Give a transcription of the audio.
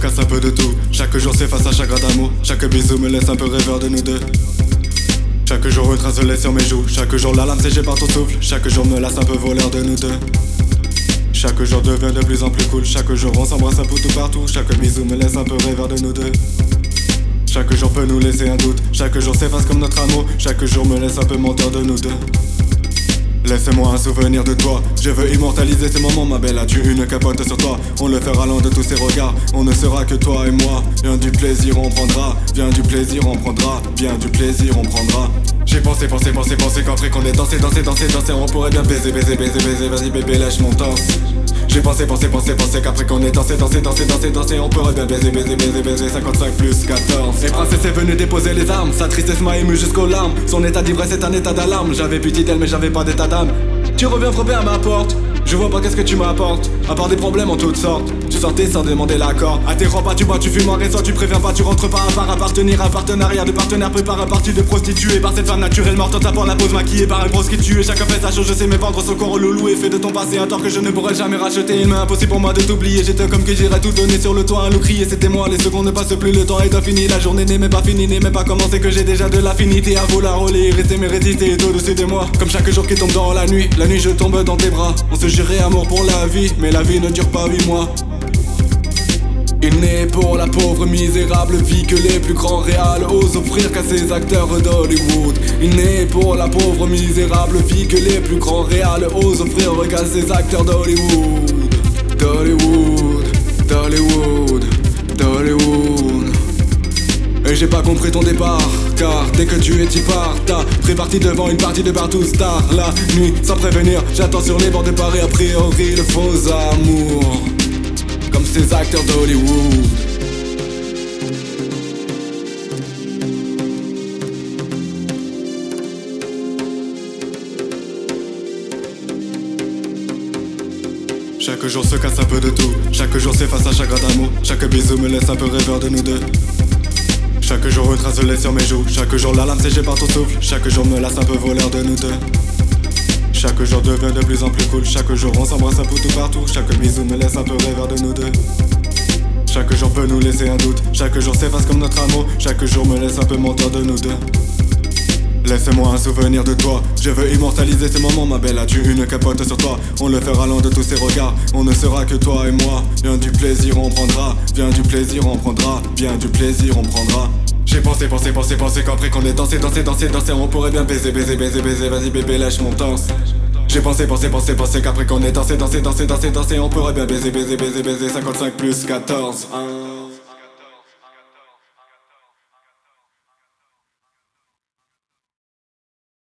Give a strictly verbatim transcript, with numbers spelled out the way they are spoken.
casse un peu de tout. Chaque jour s'efface un chagrin d'amour. Chaque bisou me laisse un peu rêveur de nous deux. Chaque jour une trace de lait sur mes joues. Chaque jour la lame séchée par ton souffle. Chaque jour me laisse un peu voleur de nous deux. Chaque jour devient de plus en plus cool. Chaque jour on s'embrasse un peu tout partout. Chaque bisou me laisse un peu rêveur de nous deux. Chaque jour peut nous laisser un doute. Chaque jour s'efface comme notre amour. Chaque jour me laisse un peu menteur de nous deux. Laisse-moi un souvenir de toi. Je veux immortaliser ces moments, ma belle. As-tu une capote sur toi? On le fera loin de tous ces regards. On ne sera que toi et moi. Viens du plaisir on prendra. Viens du plaisir on prendra. Viens du plaisir on prendra. J'ai pensé, pensé, pensé, pensé qu'après qu'on ait dansé, dansé, dansé, dansé, on pourrait bien baiser, baiser, baiser, baiser. Vas-y bébé lâche mon danse. J'ai pensé, pensé, pensé, pensé qu'après qu'on ait dansé, dansé, dansé, dansé, dansé, on pourrait bien baiser, baiser, baiser, baiser. Cinquante-cinq plus quatorze. Et princesse est venue déposer les armes. Sa tristesse m'a ému jusqu'aux larmes. Son état d'ivresse est un état d'alarme. J'avais pitié d'elle mais j'avais pas d'état d'âme. Tu reviens frapper à ma porte. Je vois pas qu'est-ce que tu m'apportes. À part des problèmes en toutes sortes. Tu sortais sans demander l'accord. À tes repas tu bois, tu fumes en réseau. Tu préviens pas, tu rentres pas à part appartenir. Un partenariat de partenaires prépare un parti de prostituée. Par cette femme naturelle morte en tapant la pose maquillée par un gros qui tue. Chacun fait sa chose, je sais me vendre son corps au loulou. Et fait de ton passé un tort que je ne pourrais jamais racheter. Il m'est impossible pour moi de t'oublier. J'étais comme que j'irais tout donner sur le toit. Un loup crier, c'était moi. Les secondes ne passent plus, le temps est infini. La journée n'est même pas finie, n'est même pas commencé. Que j'ai déjà de l'affinité à vouloir rouler. Rester mais résister au-dessus de moi. Comme chaque jour qui tombe dans la nuit. La nuit je tombe dans tes bras. On se jurait amour pour la vie, mais la vie ne dure pas huit mois. Il n'est pour la pauvre misérable vie que les plus grands réals osent offrir qu'à ces acteurs d'Hollywood. Il n'est pour la pauvre misérable vie que les plus grands réals osent offrir qu'à ces acteurs d'Hollywood. D'Hollywood, d'Hollywood, d'Hollywood. Et j'ai pas compris ton départ, car dès que tu es t'y pars, t'as pris parti devant une partie de partout star. La nuit, sans prévenir, j'attends sur les bords de Paris. A priori, le faux amour, comme ces acteurs d'Hollywood. Chaque jour se casse un peu de tout. Chaque jour s'efface un chagrin d'amour. Chaque bisou me laisse un peu rêveur de nous deux. Chaque jour une trace de lait sur mes joues. Chaque jour la lame séchée par ton souffle. Chaque jour me laisse un peu voleur de nous deux. Chaque jour devient de plus en plus cool. Chaque jour on s'embrasse un peu tout partout. Chaque bisou me laisse un peu rêveur de nous deux. Chaque jour peut nous laisser un doute. Chaque jour s'efface comme notre amour. Chaque jour me laisse un peu menteur de nous deux. Laisse-moi un souvenir de toi. Je veux immortaliser ces moments, ma belle. As-tu une capote sur toi? On le fera loin de tous ces regards. On ne sera que toi et moi. Viens du plaisir on prendra. Viens du plaisir on prendra. Viens du plaisir on prendra. J'ai pensé, pensé, pensé, pensé qu'après qu'on ait dansé, dansé, dansé, dansé, on pourrait bien baiser, baiser, baiser, baiser. Vas-y bébé lâche mon danse. J'ai pensé, pensé, pensé, pensé qu'après qu'on ait dansé, dansé, dansé, dansé, dansé, on pourrait bien baiser, baiser, baiser, baiser. Cinquante-cinq plus quatorze, hein.